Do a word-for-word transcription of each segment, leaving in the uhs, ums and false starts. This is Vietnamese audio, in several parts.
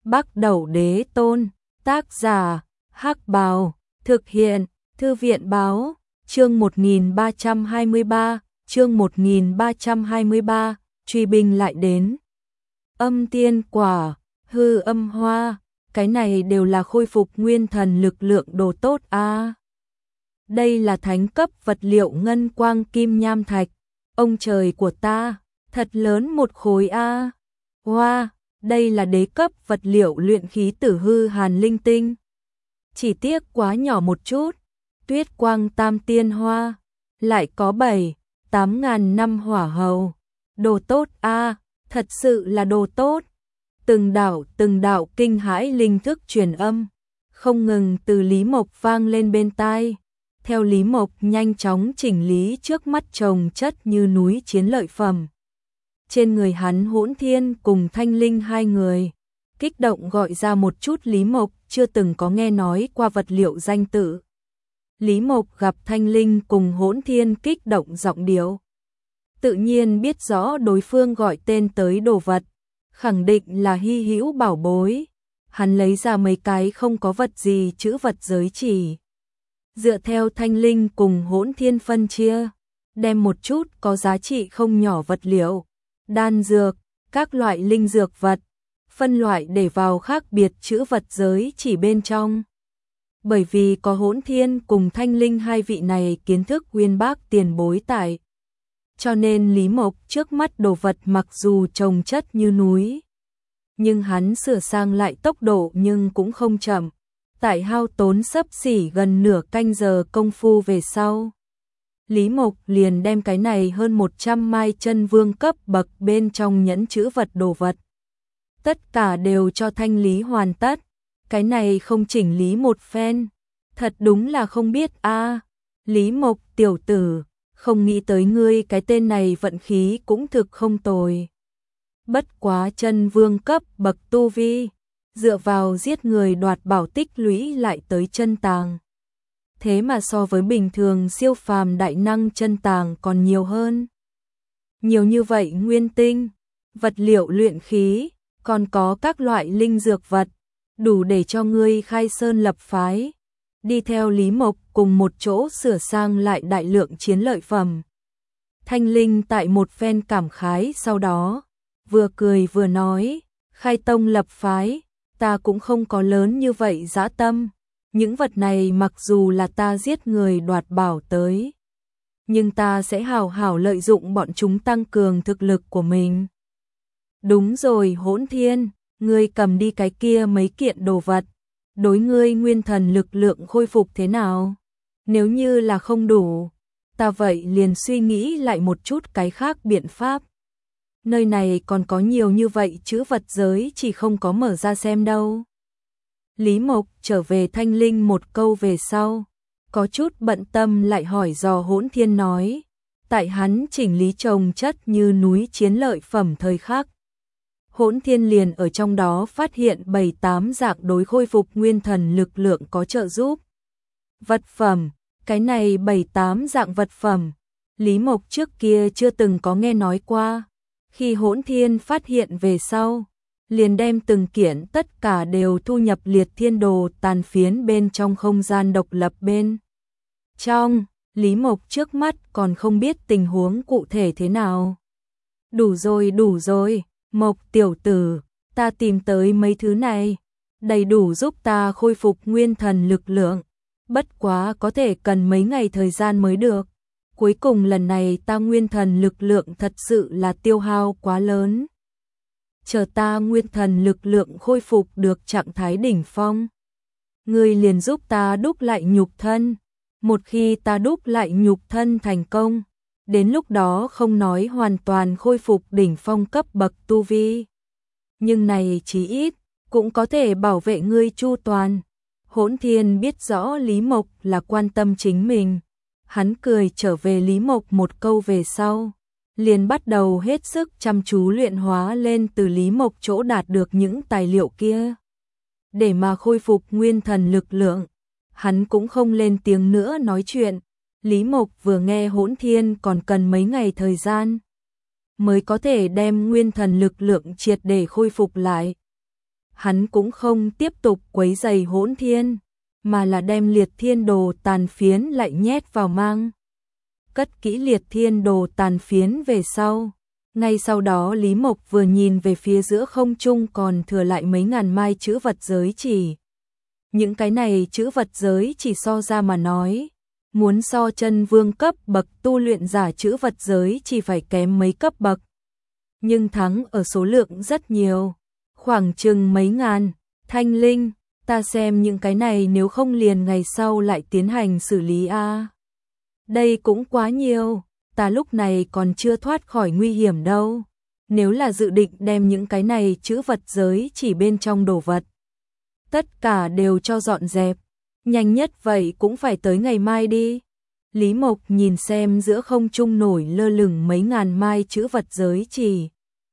Bắc Đẩu Đế Tôn, tác giả, Hắc Bào, thực hiện, Thư viện Báo, chương một nghìn ba trăm hai mươi ba, chương một nghìn ba trăm hai mươi ba, truy binh lại đến. Âm tiên quả, hư âm hoa, cái này đều là khôi phục nguyên thần lực lượng đồ tốt a. À. Đây là thánh cấp vật liệu ngân quang kim nham thạch, ông trời của ta, thật lớn một khối a. À. Hoa, đây là đế cấp vật liệu luyện khí tử hư hàn linh tinh. Chỉ tiếc quá nhỏ một chút, tuyết quang tam tiên hoa, lại có bảy, tám ngàn năm hỏa hầu. Đồ tốt a, à, thật sự là đồ tốt. Từng đạo từng đạo kinh hãi linh thức truyền âm, không ngừng từ Lý Mộc vang lên bên tai. Theo Lý Mộc nhanh chóng chỉnh lý trước mắt chồng chất như núi chiến lợi phẩm. Trên người hắn Hỗn Thiên cùng Thanh Linh hai người, kích động gọi ra một chút Lý Mộc chưa từng có nghe nói qua vật liệu danh tự. Lý Mộc gặp Thanh Linh cùng Hỗn Thiên kích động giọng điệu. Tự nhiên biết rõ đối phương gọi tên tới đồ vật, khẳng định là hy hữu bảo bối. Hắn lấy ra mấy cái không có vật gì chữ vật giới chỉ. Dựa theo Thanh Linh cùng Hỗn Thiên phân chia, đem một chút có giá trị không nhỏ vật liệu, đan dược, các loại linh dược vật, phân loại để vào khác biệt chữ vật giới chỉ bên trong. Bởi vì có Hỗn Thiên cùng Thanh Linh hai vị này kiến thức uyên bác tiền bối tại, cho nên Lý Mộc trước mắt đồ vật mặc dù chồng chất như núi, nhưng hắn sửa sang lại tốc độ nhưng cũng không chậm. Tại hao tốn xấp xỉ gần nửa canh giờ công phu về sau, Lý Mộc liền đem cái này hơn một trăm mai chân vương cấp bậc bên trong nhẫn chữ vật đồ vật. Tất cả đều cho thanh lý hoàn tất, cái này không chỉnh lý một phen, thật đúng là không biết a. À, Lý Mộc tiểu tử, không nghĩ tới ngươi cái tên này vận khí cũng thực không tồi. Bất quá chân vương cấp bậc tu vi, dựa vào giết người đoạt bảo tích lũy lại tới chân tàng. Thế mà so với bình thường siêu phàm đại năng chân tàng còn nhiều hơn. Nhiều như vậy nguyên tinh, vật liệu luyện khí, còn có các loại linh dược vật, đủ để cho ngươi khai sơn lập phái. Đi theo Lý Mộc cùng một chỗ sửa sang lại đại lượng chiến lợi phẩm. Thanh Linh tại một phen cảm khái sau đó, vừa cười vừa nói, khai tông lập phái, ta cũng không có lớn như vậy dã tâm. Những vật này mặc dù là ta giết người đoạt bảo tới, nhưng ta sẽ hào hảo lợi dụng bọn chúng tăng cường thực lực của mình. Đúng rồi Hỗn Thiên, ngươi cầm đi cái kia mấy kiện đồ vật, đối ngươi nguyên thần lực lượng khôi phục thế nào? Nếu như là không đủ, ta vậy liền suy nghĩ lại một chút cái khác biện pháp. Nơi này còn có nhiều như vậy chữ vật giới chỉ không có mở ra xem đâu. Lý Mộc trở về Thanh Linh một câu về sau, có chút bận tâm lại hỏi dò Hỗn Thiên nói, tại hắn chỉnh lý chồng chất như núi chiến lợi phẩm thời khắc. Hỗn Thiên liền ở trong đó phát hiện bảy tám dạng đối khôi phục nguyên thần lực lượng có trợ giúp. Vật phẩm, cái này bảy tám dạng vật phẩm, Lý Mộc trước kia chưa từng có nghe nói qua. Khi Hỗn Thiên phát hiện về sau, liền đem từng kiện tất cả đều thu nhập liệt thiên đồ tàn phiến bên trong không gian độc lập bên trong. Lý Mộc trước mắt còn không biết tình huống cụ thể thế nào. Đủ rồi đủ rồi, Mộc tiểu tử, ta tìm tới mấy thứ này, đầy đủ giúp ta khôi phục nguyên thần lực lượng, bất quá có thể cần mấy ngày thời gian mới được. Cuối cùng lần này ta nguyên thần lực lượng thật sự là tiêu hao quá lớn. Chờ ta nguyên thần lực lượng khôi phục được trạng thái đỉnh phong, ngươi liền giúp ta đúc lại nhục thân. Một khi ta đúc lại nhục thân thành công, đến lúc đó không nói hoàn toàn khôi phục đỉnh phong cấp bậc tu vi, nhưng này chí ít cũng có thể bảo vệ ngươi chu toàn. Hỗn Thiên biết rõ Lý Mộc là quan tâm chính mình, hắn cười trở về Lý Mộc một câu về sau, liền bắt đầu hết sức chăm chú luyện hóa lên từ Lý Mộc chỗ đạt được những tài liệu kia. Để mà khôi phục nguyên thần lực lượng, hắn cũng không lên tiếng nữa nói chuyện. Lý Mộc vừa nghe Hỗn Thiên còn cần mấy ngày thời gian mới có thể đem nguyên thần lực lượng triệt để khôi phục lại. hắn cũng không tiếp tục quấy rầy Hỗn Thiên, mà là đem Liệt Thiên Đồ tàn phiến lại nhét vào mang. Cất kỹ Liệt Thiên Đồ tàn phiến về sau. Ngay sau đó Lý Mộc vừa nhìn về phía giữa không trung còn thừa lại mấy ngàn mai chữ vật giới chỉ. Những cái này chữ vật giới chỉ so ra mà nói, muốn so chân vương cấp bậc tu luyện giả chữ vật giới chỉ phải kém mấy cấp bậc. Nhưng thắng ở số lượng rất nhiều, khoảng chừng mấy ngàn. Thanh Linh, ta xem những cái này nếu không liền ngày sau lại tiến hành xử lý a. Đây cũng quá nhiều, ta lúc này còn chưa thoát khỏi nguy hiểm đâu. Nếu là dự định đem những cái này chữ vật giới chỉ bên trong đồ vật, tất cả đều cho dọn dẹp, nhanh nhất vậy cũng phải tới ngày mai đi. Lý Mộc nhìn xem giữa không trung nổi lơ lửng mấy ngàn mai chữ vật giới chỉ.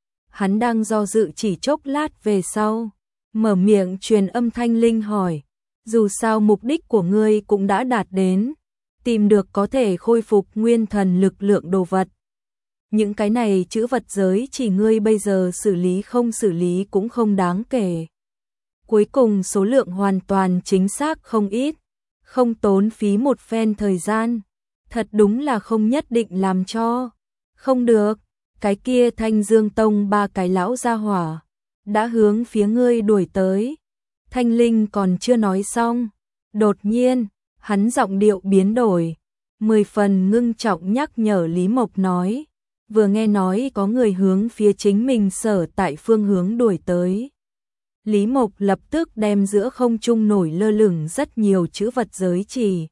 Hắn đang do dự chỉ chốc lát về sau, mở miệng truyền âm Thanh Linh hỏi, dù sao mục đích của ngươi cũng đã đạt đến, tìm được có thể khôi phục nguyên thần lực lượng đồ vật. Những cái này chữ vật giới chỉ ngươi bây giờ xử lý không xử lý cũng không đáng kể. Cuối cùng số lượng hoàn toàn chính xác không ít, không tốn phí một phen thời gian, thật đúng là không nhất định làm cho. Không được, cái kia Thanh Dương Tông ba cái lão gia hỏa đã hướng phía ngươi đuổi tới. Thanh Linh còn chưa nói xong, đột nhiên, hắn giọng điệu biến đổi, mười phần ngưng trọng nhắc nhở Lý Mộc nói, vừa nghe nói có người hướng phía chính mình sở tại phương hướng đuổi tới. Lý Mộc lập tức đem giữa không trung nổi lơ lửng rất nhiều chữ vật giới chỉ.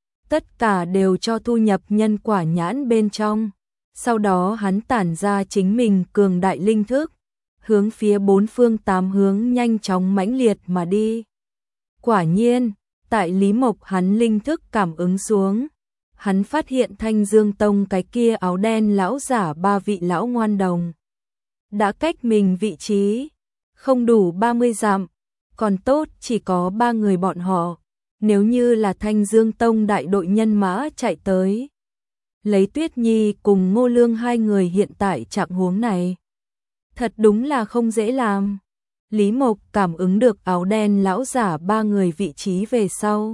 Tất cả đều cho thu nhập nhân quả nhãn bên trong. Sau đó hắn tản ra chính mình cường đại linh thức, hướng phía bốn phương tám hướng nhanh chóng mãnh liệt mà đi. Quả nhiên, tại Lý Mộc hắn linh thức cảm ứng xuống, hắn phát hiện Thanh Dương Tông cái kia áo đen lão giả ba vị lão ngoan đồng đã cách mình vị trí không đủ ba mươi dặm, còn tốt chỉ có ba người bọn họ. Nếu như là Thanh Dương Tông đại đội nhân mã chạy tới, lấy Tuyết Nhi cùng Ngô Lương hai người hiện tại trạng huống này, thật đúng là không dễ làm. Lý Mộc cảm ứng được áo đen lão giả ba người vị trí về sau,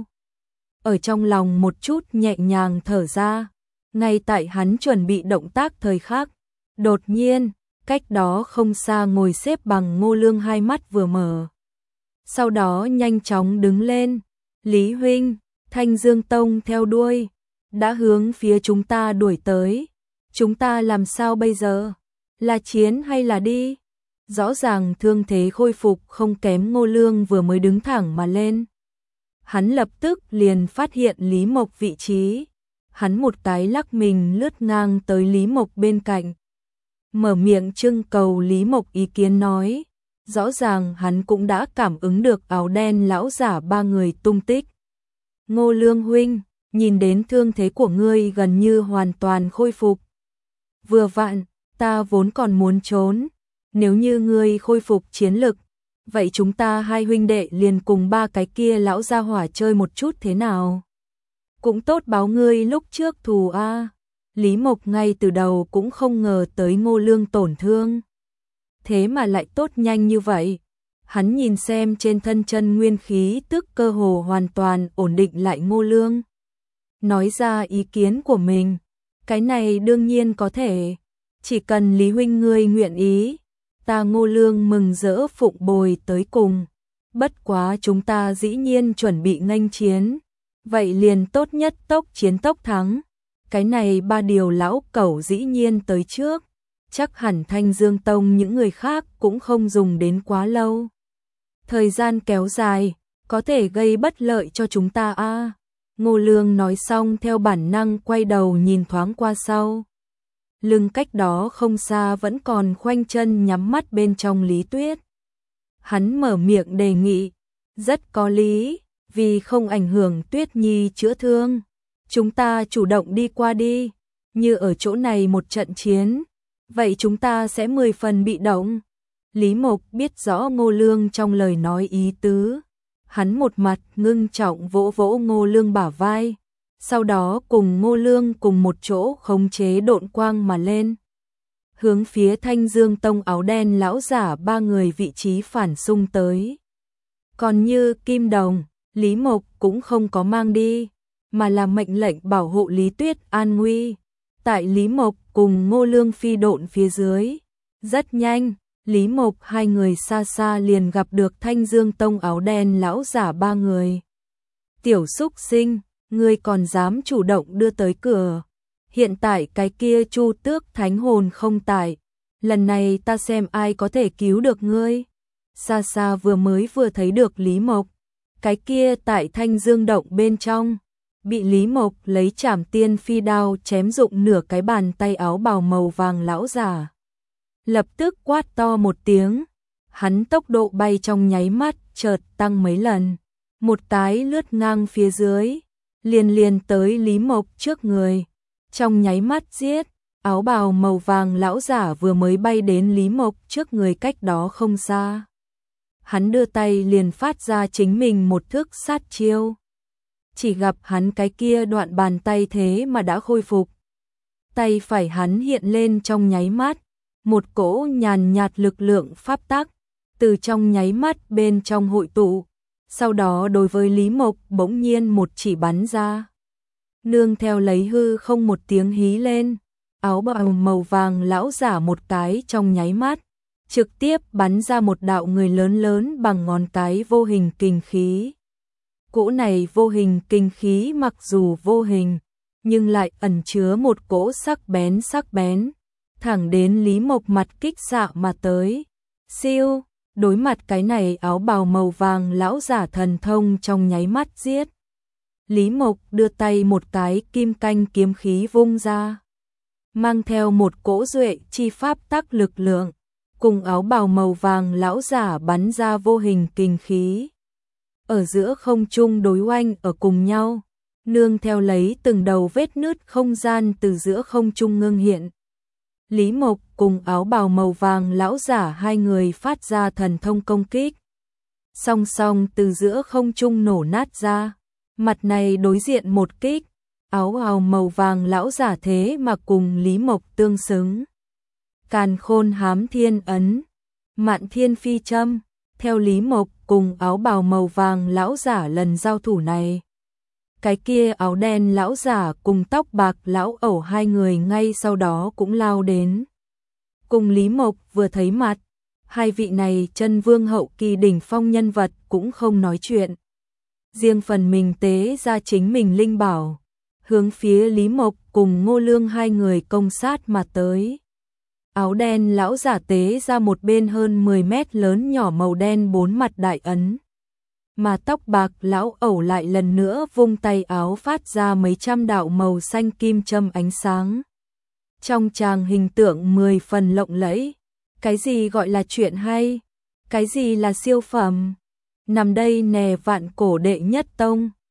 ở trong lòng một chút nhẹ nhàng thở ra. Ngay tại hắn chuẩn bị động tác thời khắc, đột nhiên, cách đó không xa ngồi xếp bằng Ngô Lương hai mắt vừa mở, sau đó nhanh chóng đứng lên. Lý huynh, Thanh Dương Tông theo đuôi, đã hướng phía chúng ta đuổi tới. Chúng ta làm sao bây giờ? Là chiến hay là đi? Rõ ràng thương thế khôi phục không kém Ngô Lương vừa mới đứng thẳng mà lên. Hắn lập tức liền phát hiện Lý Mộc vị trí. Hắn một cái lắc mình lướt ngang tới Lý Mộc bên cạnh, mở miệng trưng cầu Lý Mộc ý kiến nói. Rõ ràng hắn cũng đã cảm ứng được áo đen lão giả ba người tung tích. Ngô Lương huynh, nhìn đến thương thế của ngươi gần như hoàn toàn khôi phục. Vừa vặn, ta vốn còn muốn trốn. Nếu như ngươi khôi phục chiến lực, vậy chúng ta hai huynh đệ liền cùng ba cái kia lão gia hỏa chơi một chút thế nào? Cũng tốt báo ngươi lúc trước thù a. Lý Mộc ngay từ đầu cũng không ngờ tới Ngô Lương tổn thương, thế mà lại tốt nhanh như vậy. Hắn nhìn xem trên thân chân nguyên khí tức cơ hồ hoàn toàn ổn định lại Ngô Lương, nói ra ý kiến của mình. Cái này đương nhiên có thể, chỉ cần Lý huynh ngươi nguyện ý, ta Ngô Lương mừng rỡ phụng bồi tới cùng. Bất quá chúng ta dĩ nhiên chuẩn bị nghênh chiến, vậy liền tốt nhất tốc chiến tốc thắng. Cái này ba điều lão cẩu dĩ nhiên tới trước, chắc hẳn Thanh Dương Tông những người khác cũng không dùng đến quá lâu. Thời gian kéo dài, có thể gây bất lợi cho chúng ta a. À. Ngô Lương nói xong theo bản năng quay đầu nhìn thoáng qua sau. Lưng cách đó không xa vẫn còn khoanh chân nhắm mắt bên trong Lý Tuyết. Hắn mở miệng đề nghị, rất có lý, vì không ảnh hưởng Tuyết Nhi chữa thương, chúng ta chủ động đi qua đi. Như ở chỗ này một trận chiến, vậy chúng ta sẽ mười phần bị động. Lý Mộc biết rõ Ngô Lương trong lời nói ý tứ. Hắn một mặt ngưng trọng vỗ vỗ Ngô Lương bả vai, sau đó cùng Ngô Lương cùng một chỗ khống chế độn quang mà lên. hướng phía Thanh Dương Tông áo đen lão giả ba người vị trí phản xung tới. Còn như Kim Đồng, Lý Mộc cũng không có mang đi, mà là mệnh lệnh bảo hộ Lý Tuyết an nguy. Tại Lý Mộc cùng Ngô Lương phi độn phía dưới, rất nhanh, Lý Mộc hai người xa xa liền gặp được Thanh Dương Tông áo đen lão giả ba người. Tiểu xúc sinh, ngươi còn dám chủ động đưa tới cửa. Hiện tại cái kia Chu Tước thánh hồn không tại, lần này ta xem ai có thể cứu được ngươi. Xa xa vừa mới vừa thấy được Lý Mộc, cái kia tại Thanh Dương động bên trong, bị Lý Mộc lấy Trảm Tiên phi đao chém rụng nửa cái bàn tay áo bào màu vàng lão giả. Lập tức quát to một tiếng, hắn tốc độ bay trong nháy mắt chợt tăng mấy lần, một tái lướt ngang phía dưới, liền liền tới Lý Mộc trước người, trong nháy mắt giết. Áo bào màu vàng lão giả vừa mới bay đến Lý Mộc trước người cách đó không xa. Hắn đưa tay liền phát ra chính mình một thức sát chiêu. Chỉ gặp hắn cái kia đoạn bàn tay thế mà đã khôi phục. Tay phải hắn hiện lên trong nháy mắt, một cỗ nhàn nhạt lực lượng pháp tắc từ trong nháy mắt bên trong hội tụ, sau đó đối với Lý Mộc bỗng nhiên một chỉ bắn ra. Nương theo lấy hư không một tiếng hí lên, áo bào màu vàng lão giả một cái trong nháy mắt, trực tiếp bắn ra một đạo người lớn lớn bằng ngón cái vô hình kinh khí. Cỗ này vô hình kinh khí mặc dù vô hình, nhưng lại ẩn chứa một cỗ sắc bén sắc bén, thẳng đến Lý Mộc mặt kích xạ mà tới. Siêu, đối mặt cái này áo bào màu vàng lão giả thần thông trong nháy mắt giết. Lý Mộc đưa tay một cái kim canh kiếm khí vung ra, mang theo một cỗ duệ chi pháp tắc lực lượng, cùng áo bào màu vàng lão giả bắn ra vô hình kinh khí. Ở giữa không trung đối oanh ở cùng nhau, nương theo lấy từng đầu vết nứt không gian từ giữa không trung ngưng hiện. Lý Mộc cùng áo bào màu vàng lão giả hai người phát ra thần thông công kích. Song song từ giữa không trung nổ nát ra, mặt này đối diện một kích, áo bào màu vàng lão giả thế mà cùng Lý Mộc tương xứng. Càn Khôn Hám Thiên Ấn, Mạn Thiên Phi Châm, theo Lý Mộc cùng áo bào màu vàng lão giả lần giao thủ này. Cái kia áo đen lão giả cùng tóc bạc lão ẩu hai người ngay sau đó cũng lao đến. Cùng Lý Mộc vừa thấy mặt, hai vị này chân vương hậu kỳ đỉnh phong nhân vật cũng không nói chuyện. Riêng phần mình tế ra chính mình linh bảo, hướng phía Lý Mộc cùng Ngô Lương hai người công sát mà tới. Áo đen lão giả tế ra một bên hơn mười mét lớn nhỏ màu đen bốn mặt đại ấn. Mà tóc bạc lão ẩu lại lần nữa vung tay áo phát ra mấy trăm đạo màu xanh kim châm ánh sáng. Trong tràng hình tượng mười phần lộng lẫy. Cái gì gọi là chuyện hay? Cái gì là siêu phẩm? Nằm đây nè vạn cổ đệ nhất tông.